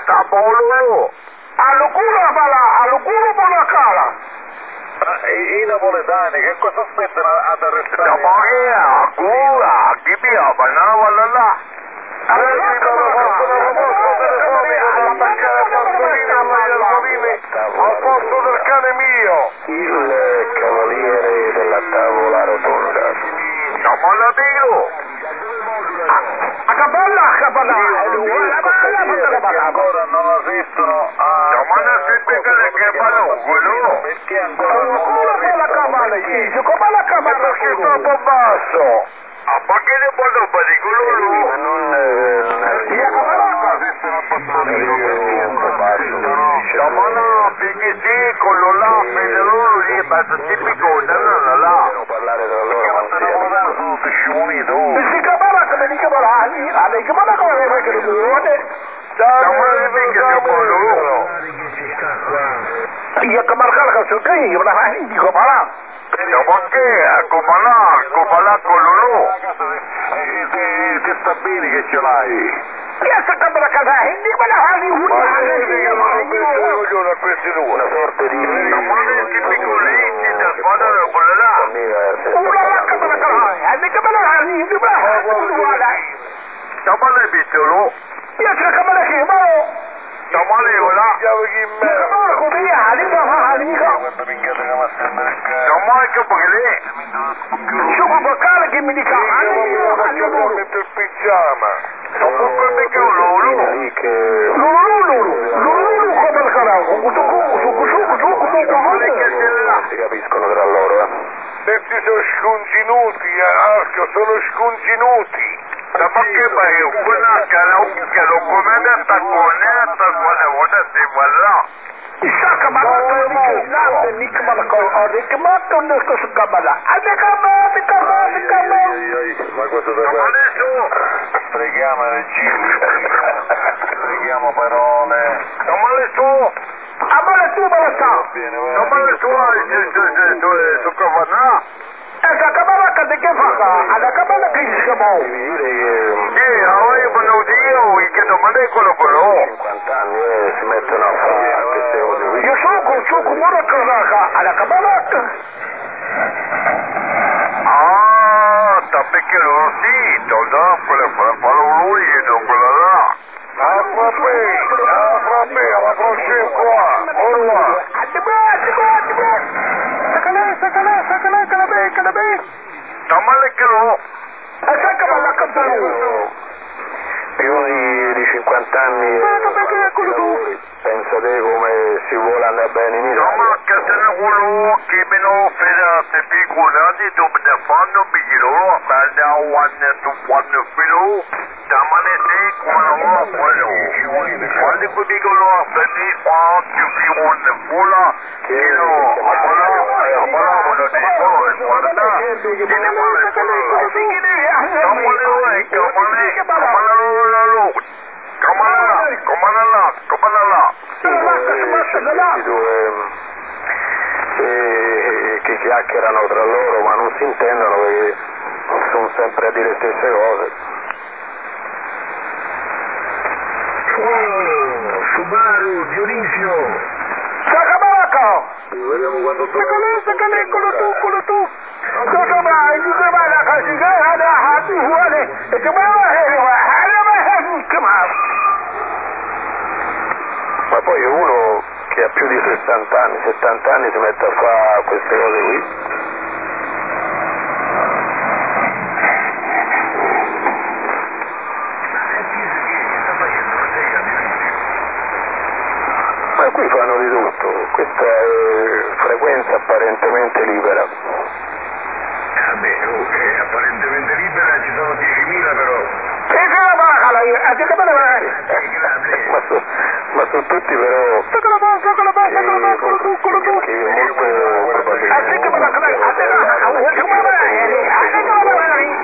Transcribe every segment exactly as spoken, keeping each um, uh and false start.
Tabolo. All'ocura bala, all'ocura buona cara. I, I napoletani che cosa aspettano ad arrestare? Ma che è? Cura, chi mi ha banava là là? Allora mi hanno fatto una proposta telefonica per attaccare Bassolini a Magliarolini al posto del cane mio. Il cavaliere della tavola rotonda. Siamo alla tiro. A cappella, a cappella. Ancora non esistono. Ma non si spiega che fanno quello. Perché ancora non la cappella, sì, come la cappella? Perché è troppo basso. A perché ne può pericolo? Ma non... Ma no, perché sì, quello là, loro lì, basta tipico, no, no, no. Devono parlare tra loro, ma non si scimunito. Si cappella, come dice Barani, alle cappella come le vuoi che le vuole? Iya kemarkal kau suka ini berapa ini kau malam? Ya perché a Comalà, Comalà con loro. Ti sta bene che ce l'hai? Ya sekarang berkata ini mana hal ini? Ma io voglio a questi due. una sorta di... Ma non è piccolini da squadra quella là. Ulah kepada kau, ini kepada hal ini berapa? Siamo alle piccolo. Ya sekarang lagi mau. Siamo alle ora. Sekarang aku dia hari berapa hari kau? Siamo anche perché Cukup bekal lagi menikah. metto il pigiama. Dopo quel che loro. Lì che... Lulu lulu, lulu come il carajo. Kutu kutu kutu kutu kutu non si capiscono tra loro, eh. Questi sono sconginuti, Arco, sono sconginuti. Da perché poi quella che lo comanda sta connetta quella volta si va là. Isaka malaka nikmat nikmat kau ada nikmat untuk kesukaban. Ada kabar, ada kabar, ada kabar. Ma cosa da Ma adesso preghiamo regimi, preghiamo parole. Non me le so. Amala tu balaka. Non me le so, su Cavanà. Ada kabar kada ke faka, ada kabar ke iskamo. dire che... Sì, avevo un oddio, che non me ne quello quello. cinquanta anni e si mettono a fare queste cose qui. Yo suku suku mura kazaka, ada kabar. Ah, sta perché lo sito, no? Quella fa lui, non quella là. Ah, vabbè, ah, vabbè, alla prossima qua. Ora. Adiba, adiba, adiba. Sakala, sakala, sakala, kalabe, kalabe. Damale che lo. Asaka balaka tu. Più di, di cinquanta anni e lavori, pensate come si vuole andare bene in No, Italia. ma che se ne vuole che me lo fate figurati dove ne fanno bigliolo, ma da one to one filo, da manete come lo quello. Quando ti dicono a fare qua, che vi vuole fulla, che no, ma quello, ma quello di solo, guarda, che ne vuole solo. Non vuole, che vuole, come lo Comandala, comandala, comandala. Questi due eh, che chiacchierano tra loro ma non si intendono perché sono sempre a dire le stesse cose. Oh, Subaru, Dionisio. Sakabaraka. Vediamo quando Sakale, sakale, quello tu, quello tu. Cosa mai? Di che va la casa? Ada hati huane. E che va a Ada mai come Ma poi uno che ha più di sessanta anni, settanta anni si mette a fare queste cose qui. Ma qui fanno di tutto, questa è frequenza apparentemente libera. Vabbè, ok, apparentemente libera, ci sono diecimila però. E che la bacala? A che come vai? Eh, grazie. Ma, so, ma sono tutti però... Sakala ba, sakala ba, sakala ba, quello tu, quello tu. che molto probabilmente... A che come la cara? A che la come vai? A che come vai?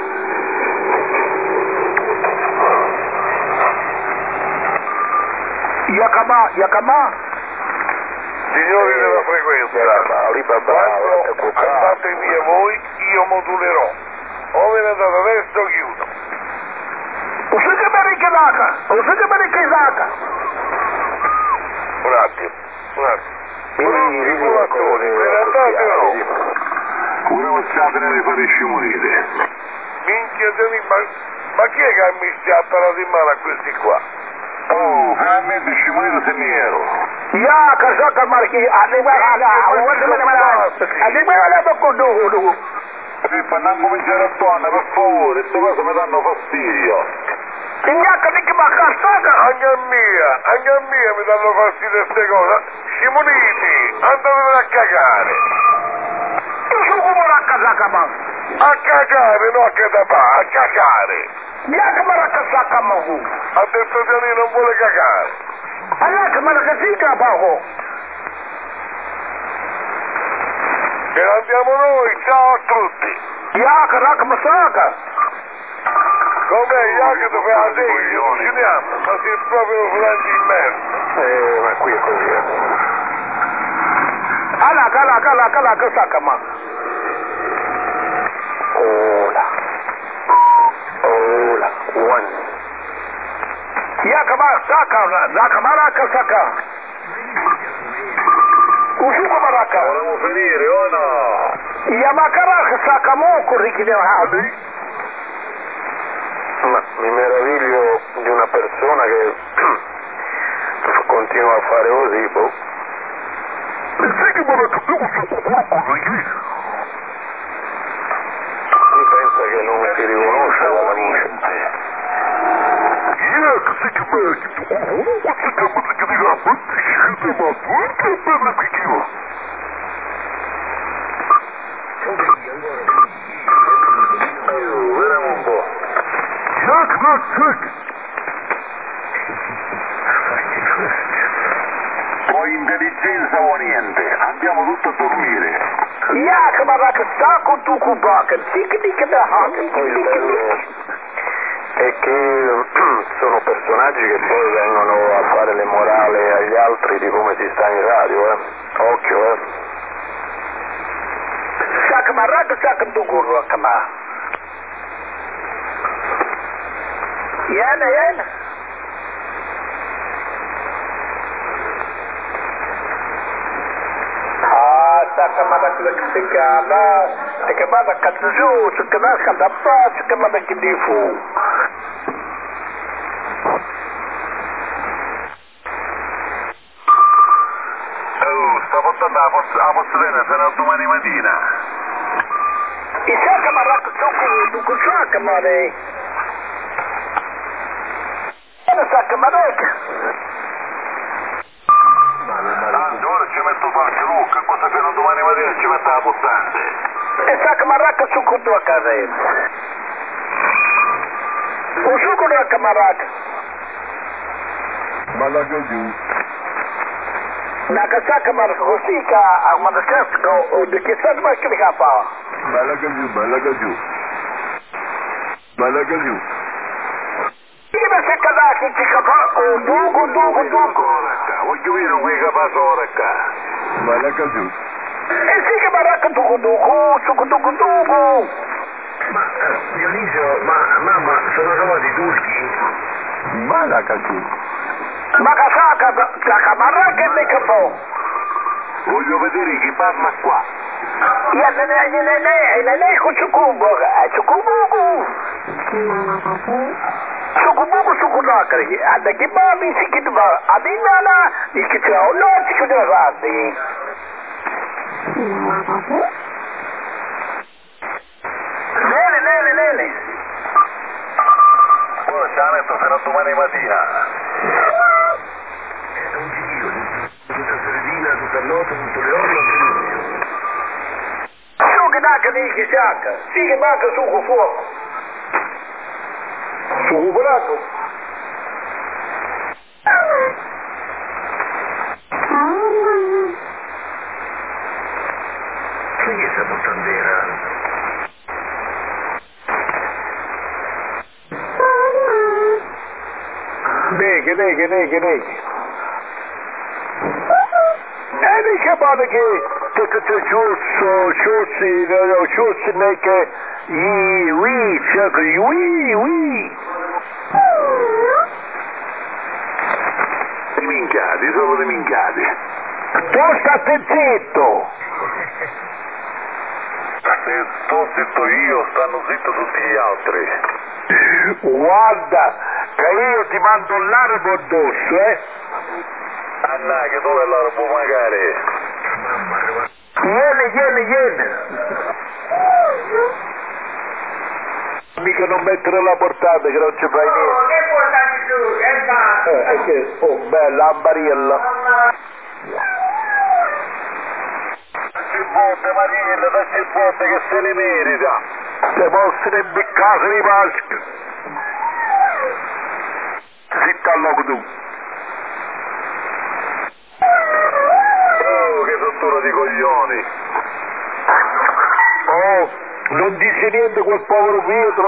Yakama, Yakama. Signori della frequenza, quando andate via voi, io modulerò. O ve ne andate adesso, chiudo. Usaka bari ke zaka, usaka bari ke zaka. state nelle fare scimunite. Minchia di ma, ma chi è che ha mischiato di mano a questi qua? Oh, finalmente scimunito se ne ero. Ya kasaka marki adima aga wanda mana mana adima mana ba ko do do. Pippa, non cominciare a tuonare, per favore, queste cose mi danno fastidio. Tinga ka dik ba kasaka Anche a mia, anche a mia mi danno fastidio queste cose. Scimuniti, andatevene a cagare. tu su ko mara kasaka ma. A cagare, no a catapà, a cagare. Ya ka mara kasaka ma hu. Ha detto che lei non vuole cagare. Allah ka mara kasika ba ho. E andiamo noi, ciao a tutti. Ya ka rak masaka. Com'è, Jacopo, fai la segna, non ci diamo, ma sei proprio flanci in merda. Eh, ma qui è così. eh. Ala kala kala kala kasaka ma. Hola. Hola. One. Ya ka ba saka za ka mara kasaka. Usu ko maraka. Volevo finire, o no? Ya makara kasaka mo ko rikide ha. Ma mi meraviglio di una persona che continua a fare così, boh. Mi pensa che non si riconosce dalla voce. Vediamo un po'. O intelligenza o niente, andiamo tutto a dormire. Ya ka mara kasaka tu ku ba ka tik tik da ha. Il bello è che sono personaggi che poi vengono a fare le morali agli altri di come si sta in radio, eh. Occhio, eh. Saka mara kasaka tu ku ro kama. Yana yana. Ah, saka mara kasaka na. Saka mara katsu, saka mara kadapa, saka mara kidifu. Oh, sta portando la posta, la posta bene fino a domani mattina. Isaka mara kusuku, tu kusaka mare. Ana saka mara. Anzi, ora ci metto qualche lucca, cosa fino a domani mattina ci metto la portante. Isaka mara kusuku tu akare. Usuku na kamaraka. Malaga giù. Nakasaka mara kusika, amadakasko, o de kisat ma kika pa. Malaga giù, malaga giù. Malaga giù. Ina se kadaki kika pa, o dugu dugu dugu. Voglio vedere quei capaci ora qua. Malaga giù. E sika maraka dugu dugu, suku dugu dugu. Ma Dionisio, ma mamma, sono trovati turchi? Malaga giù. Makasaka saka maraka nika po. Voglio vedere chi parla qua. Ya nene nene nene nene kuchukubu, chukubugu. Chukubugu chukunakari, ada kibami sikitba, adinana ikitao no chikuduradi. Nene nene nene. Ora ce la metto fino a domani mattina. Tutta sredina, tutta notte, tutto le orme, Suke naka ni kishaka, sige maka suku fuoco. Suku buraco. Chi è questa pottandera? Neke, neke, neke, neke. Eni che bada che te che te ciusso, ciussi, no, ciussi neke, i, wi, cerco, i, wi, wi. I minchiati, sono dei minchiati. Tu state zitto. Se sto zitto io, stanno zitto tutti gli altri. Guarda, che io ti mando l'arabo addosso, eh? Anna, che dove è l'arabo magari? Vieni, vieni, vieni! Mica non mettere la portata che non ci fai niente. Oh, che portati tu? Che fa? Eh, è che, oh, bella, ambariella. Si fotte Mariella, dacci fotte che se ne merita. Se possono imbiccare di Pasqua. Zitta al loco tu. Oh, che rottura di coglioni. Oh, non dice niente quel povero Pietro.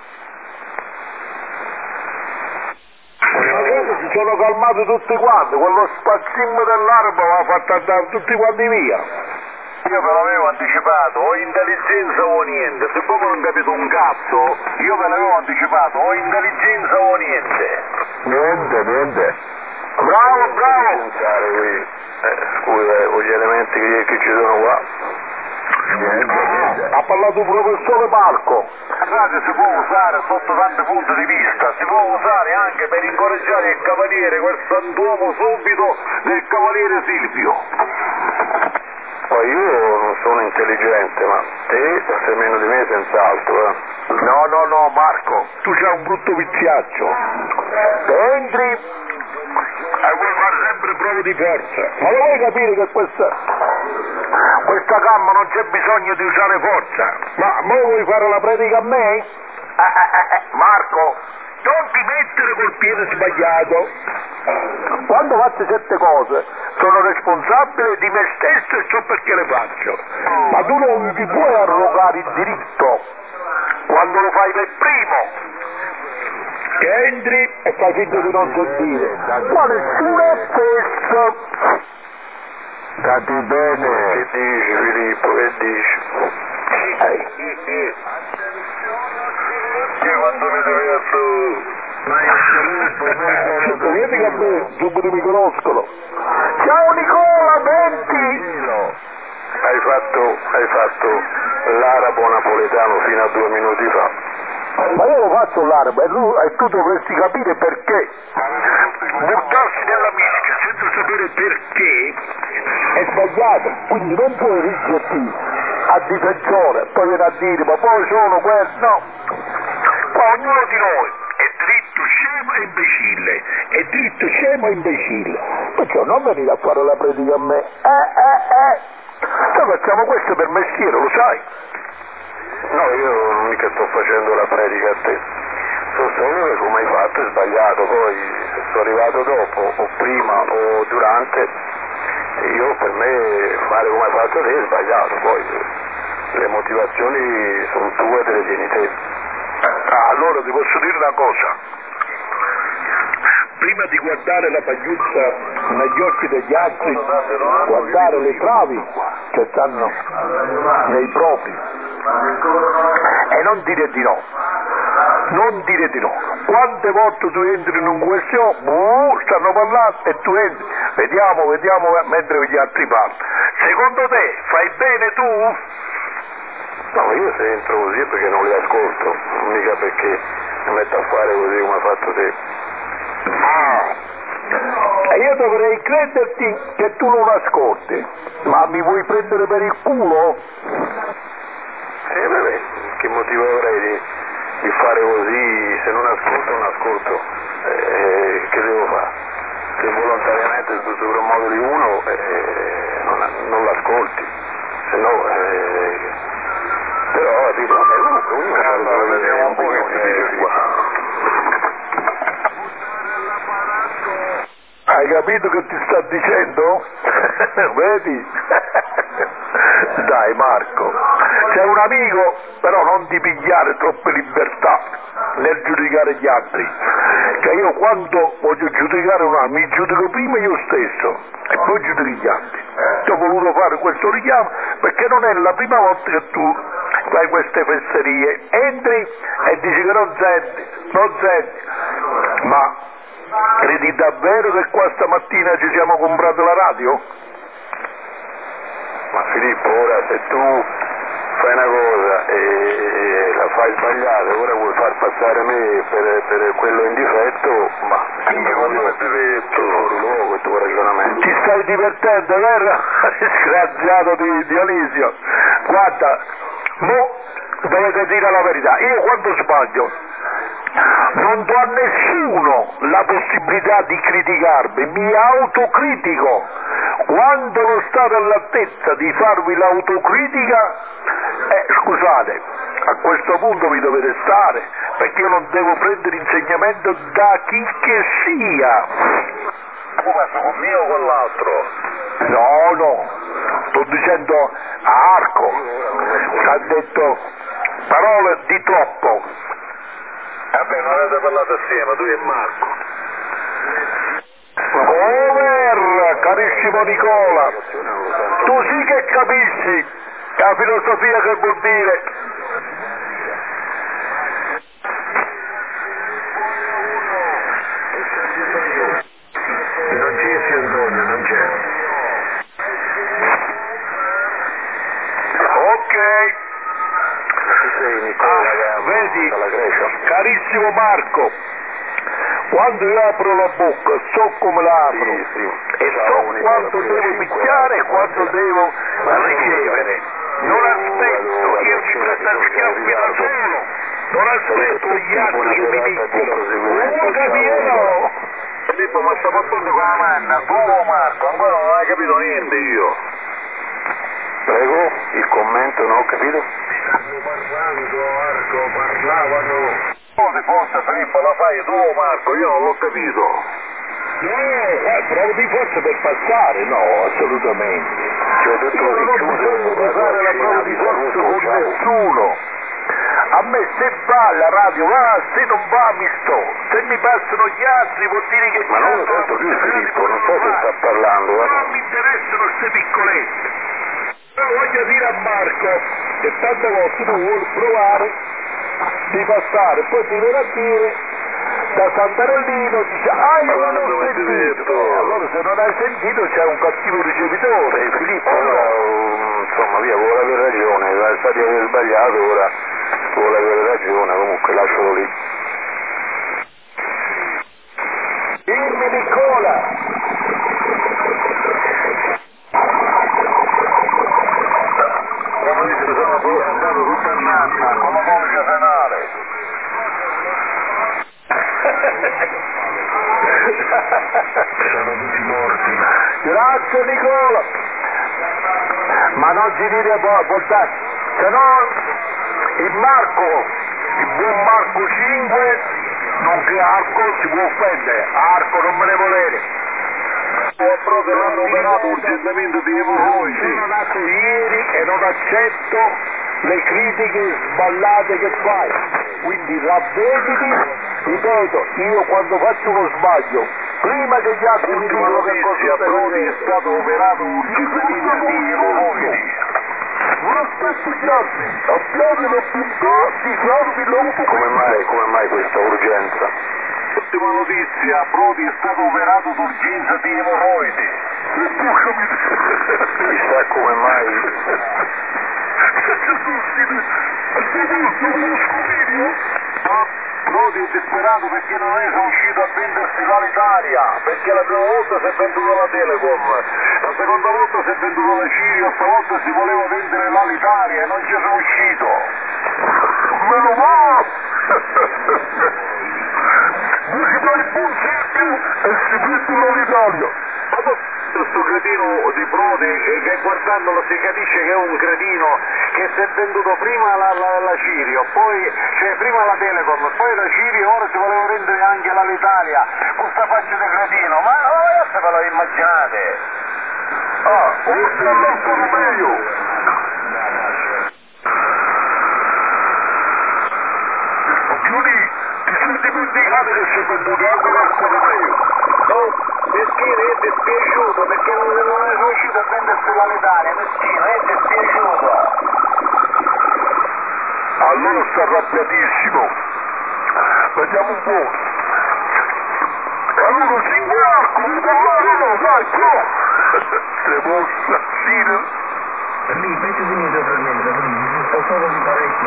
Magari si sono calmati tutti quanti, quello spazzino dell'arabo l'ha fatto andare tutti quanti via. Io ve l'avevo anticipato, o intelligenza o niente, siccome non capito un cazzo, io ve l'avevo anticipato, o intelligenza o niente. Niente, niente. Bravo, bravo! Pensare qui, eh, scusa, con gli elementi che, che ci sono qua. Niente, niente. Ha parlato il professore Marco. La radio si può usare sotto tanti punti di vista, si può usare anche per incoraggiare il cavaliere, quel santuomo subito del cavaliere Silvio. Poi io non sono intelligente, ma te sei meno di me senz'altro, eh. No, no, no, Marco, tu c'hai un brutto viziaccio. Entri e vuoi fare sempre prove di forza. Ma lo vuoi capire che questa, questa gamma non c'è bisogno di usare forza? Ma mo vuoi fare la predica a me? Eh, eh, eh, Marco, non ti mettere col piede sbagliato. Quando faccio certe cose sono responsabile di me stesso e so perché le faccio. Ma tu non ti puoi arrogare il diritto quando lo fai per primo. Che entri e fai finta di non sentire. Ma nessuno è fesso. Cati bene. Che dici Filippo, che dici? Eh. Io quando mi diverto... Vedi che a me subito mi conoscono. Ciao Nicola, venti! Hai fatto, hai fatto l'arabo napoletano fino a due minuti fa. Ma io lo faccio l'arabo e, lui, e tu dovresti capire perché. Buttarsi nella mischia senza sapere perché è sbagliato, quindi non puoi rigettirti a difensore, poi viene a dire ma poi sono questo, no. Qua ognuno di noi è dritto, scemo e imbecille, è dritto, scemo e imbecille, perciò non venire a fare la predica a me, eh eh eh, noi facciamo questo per mestiere, lo sai. No, io non mica sto facendo la predica a te. Sostengo che come hai fatto è sbagliato, poi se sono arrivato dopo, o prima o durante, io per me fare come hai fatto te è sbagliato, poi le motivazioni sono tue, te le tieni te. Ah, allora ti posso dire una cosa. Prima di guardare la pagliuzza negli occhi degli altri, guardare le travi che stanno nei propri e non dire di no. Non dire di no. Quante volte tu entri in un questione, uh, stanno parlando e tu entri, vediamo, vediamo mentre gli altri parlano. Secondo te fai bene tu? No, io se entro così è perché non li ascolto, mica perché mi metto a fare così come hai fatto te. Ah, e io dovrei crederti che tu non ascolti, ma mi vuoi prendere per il culo? Eh, vabbè, che motivo avrei di, di fare così, se non ascolto non ascolto, eh, che devo fare? Se volontariamente tu soprammoduli uno, eh, non, non l'ascolti, se no... Eh, però dico, vabbè, comunque uno Eh, allora, vediamo un po' che ti dice qua. Hai capito che ti sta dicendo? Vedi? Dai Marco, sei un amico, però non ti pigliare troppe libertà nel giudicare gli altri, che io quando voglio giudicare un altro mi giudico prima io stesso e poi giudico gli altri. Ti ho voluto fare questo richiamo perché non è la prima volta che tu fai queste fesserie, entri e dici che non senti, non senti, ma credi davvero che qua stamattina ci siamo comprati la radio? Ma Filippo, ora se tu fai una cosa e la fai sbagliata, ora vuoi far passare me per, per quello in difetto, ma Io non ti detto, fuori luogo il tuo ragionamento. ti stai divertendo, vero? Disgraziato di Dionisio. Guarda, mo dovete dire la verità, io quando sbaglio non do a nessuno la possibilità di criticarmi, mi autocritico. Quando non state all'altezza di farvi l'autocritica, eh, scusate, a questo punto vi dovete stare, perché io non devo prendere insegnamento da chi che sia. Come con mio o con l'altro? No, no, sto dicendo a Arco, che ha detto parole di troppo. Vabbè, non avete parlato assieme, tu e Marco. Over, carissimo Nicola, tu sì che capisci la filosofia che vuol dire. Non c'è sì Antonio, non c'è. Ok. Sei Nicola, Ah, vedi, dalla Grecia. carissimo Marco, quando io apro la bocca so come la apro Sì, sì. e Ciao, so Nicola, quando pure devo cinque. picchiare e quando devo ricevere. Non aspetto, io mi prendo a schiaffi da solo, non aspetto gli altri che mi picchiano. Oh, capito? Filippo, ma sto parlando con la manna, tu o Marco? Ancora non hai capito niente io. Prego, il commento, non ho capito? Stanno parlando, Arco, parlavano. Come forse Filippo la fai tu o Marco? Io non l'ho capito. No, eh, prova di forza per passare, no, assolutamente. Ci ho detto Io non ho bisogno di fare la prova di forza con nessuno. A me se va la radio va, se non va mi sto. Se mi passano gli altri vuol dire che Ma non lo c'hanno sento la più possibilità di Filippo, non so poterlo se sta fare. parlando, eh. Non mi interessano queste piccolette. Però voglio dire a Marco che tante volte tu vuoi provare di passare, poi ti viene a dire da Santarellino, dice ah io non ho sentito. Allora se non hai sentito c'è un cattivo ricevitore. E Filippo, Oh, ora, no. insomma, via, vuole avere ragione, sa di aver sbagliato, ora vuole avere ragione, comunque lascialo lì. Dimmi Nicola. Come dice sono pure andato tutta a nanna, con la polizia penale. Sono tutti morti. Grazie Nicola. Ma non ci dire portare, se no il Marco, il buon Marco cinque, nonché Arco si può offendere. Arco non me ne volere. Ho proprio l'hanno operato urgentemente di emorroidi. Sono nato ieri e non accetto le critiche sballate che fai. Quindi ravvediti, ripeto, io quando faccio uno sbaglio, prima che gli altri mi Ultima dicano che cosa notizia, stai Prodi è facendo. stato operato urgentemente di emorroidi. Non aspetto gli altri, abbiamo le puntate, chiammi l'auto. Come mai, come mai questa urgenza? Ultima notizia, Prodi è stato operato d'urgenza di emorroidi. Chissà come mai. Prodi è disperato perché non è riuscito a vendersi l'Alitalia, perché la prima volta si è venduta la Telecom, la seconda volta si è venduta la Cirio, stavolta si voleva vendere l'Alitalia e non ci è riuscito. Meno male! Dici per il punzecchio e si mettono l'Italia. Questo cretino di Prodi che, che guardandolo si capisce che è un cretino che si è venduto prima la, la, la Cirio, poi cioè prima la Telecom, poi la Cirio, ora si voleva vendere anche l'Alitalia, questa faccia di cretino, ma ragazzi ve lo immaginate? Ah, questo è l'altro meglio! Giuni, ti sei dimenticato che sei venduto anche l'altro meglio? No, meschino è dispiaciuto perché non, non è riuscito a vendersi l'Alitalia, meschino è dispiaciuto. Allora sta arrabbiatissimo. Vediamo un po'. Allora si Marco, non parlare, vai, pro! Sei un assassino. Lì, mettiti in mezzo per me, abbassato di parecchio.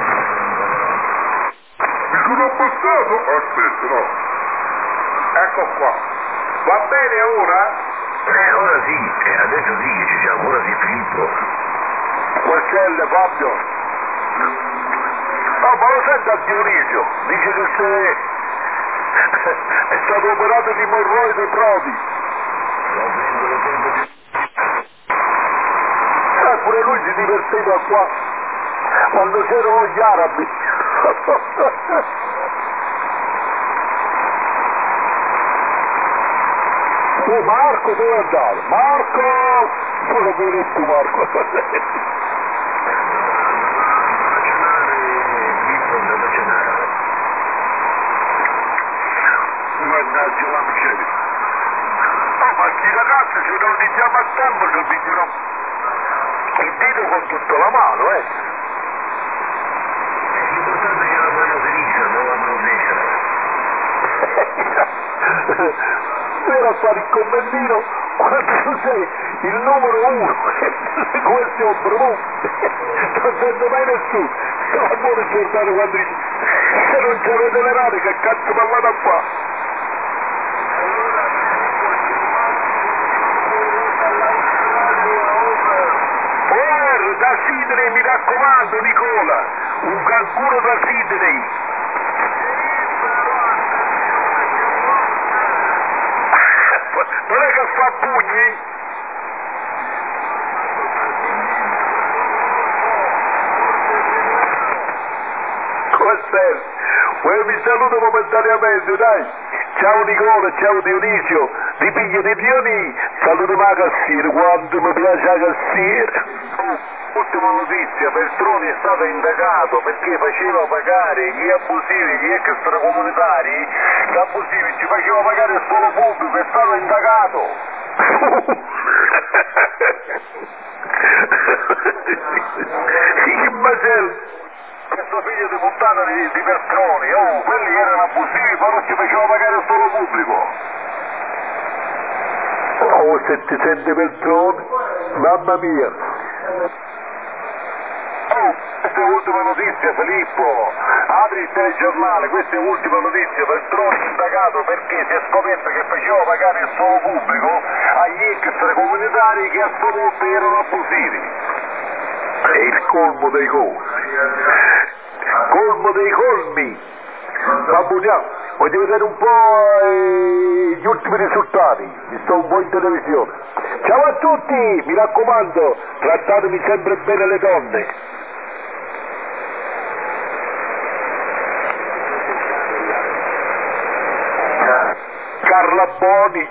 Mi sono abbassato? Aspetta, no. Ecco qua. Va bene ora? Eh, ora sì, eh, adesso sì che ci siamo, ora sì Filippo. Quest'elle, Fabio. Ah, ma lo sento a Dionisio, dice che se è stato operato di morroide Prodi. Eh, pure lui si divertiva qua, quando c'erano gli arabi. Oh, Marco, dove andare? Marco! Sono venuto Marco. Mannaggia la miseria. Oh, ma sti ragazzi se non li diamo a tempo si pigliano il dito con tutta la mano, eh. L'importante è che la fanno felice, non la protetta. Era a fare il commentino quando tu sei il numero uno questo è un promo non sento mai nessuno la buona giornata quando dice se non ci avete le rane che cazzo parlate a qua oh da Sidney mi raccomando Nicola un canguro da Sidney. Non è che fa pugni? Come stai? Poi mi saluto momentaneamente, dai. Ciao Nicola, ciao Dionisio. Ti piglio di pioni, saluto la cassiera, quanto mi piace la cassiera. Ultima notizia, Beltroni è stato indagato perché faceva pagare gli abusivi, gli extracomunitari, gli abusivi ci faceva pagare solo pubblico, è stato indagato. Che macello! Questo figlio di puttana di, di Beltroni, oh, quelli erano abusivi, però ci faceva pagare solo pubblico. Oh, se ti sente Beltroni, mamma mia. Oh, questa è l'ultima notizia, Filippo. Apri il telegiornale, questa è l'ultima notizia. Beltroni indagato perché si è scoperto che faceva pagare il suo pubblico agli extracomunitari che a sua volta erano abusivi. È il colmo dei colmi. Colmo dei colmi. Babbugnà, voglio vedere un po' eh, gli ultimi risultati. Mi sto un po' in televisione. Ciao a tutti, mi raccomando, trattatemi sempre bene le donne. Carla Boni.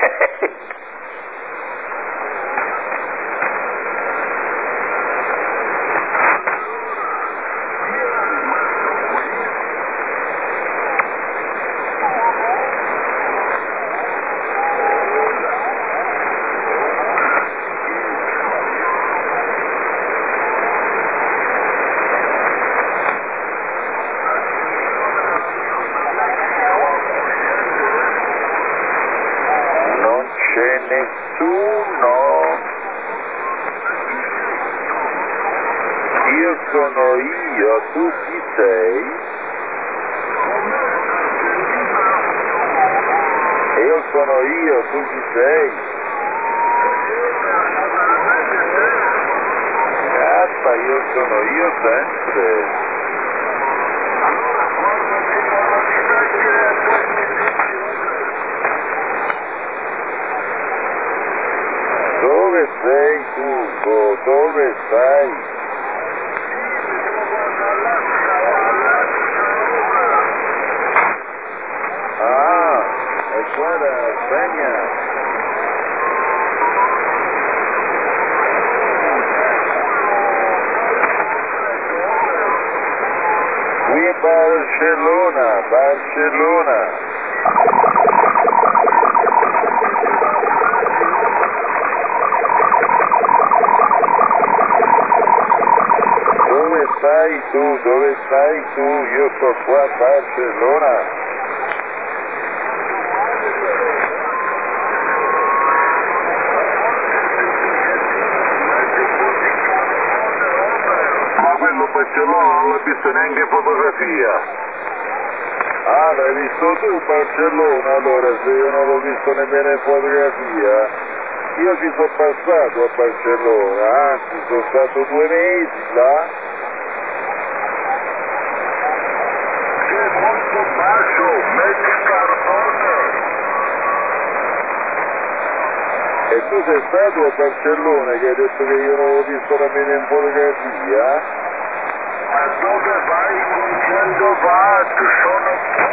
Nessuno, io sono io, tu chi sei? Io sono io, tu chi sei? Cazzo, io sono io sempre. Dove sei tu? Dove stai? Ah, è qua da Spagna. Qui a Barcellona, Barcellona. Dove stai tu? Dove stai tu? Io sto qua a Barcellona. Ma quello per Barcellona non l'ho visto neanche in fotografia. Ah, l'hai visto tu Barcellona? Allora, se io non l'ho visto nemmeno in fotografia, io ci sono passato a Barcellona, anzi sono stato due mesi là. C'è molto bacio, metti il carbone. E tu sei stato a Barcellona che hai detto che io non l'ho visto nemmeno in fotografia? Ma dove vai con cento watt? Sono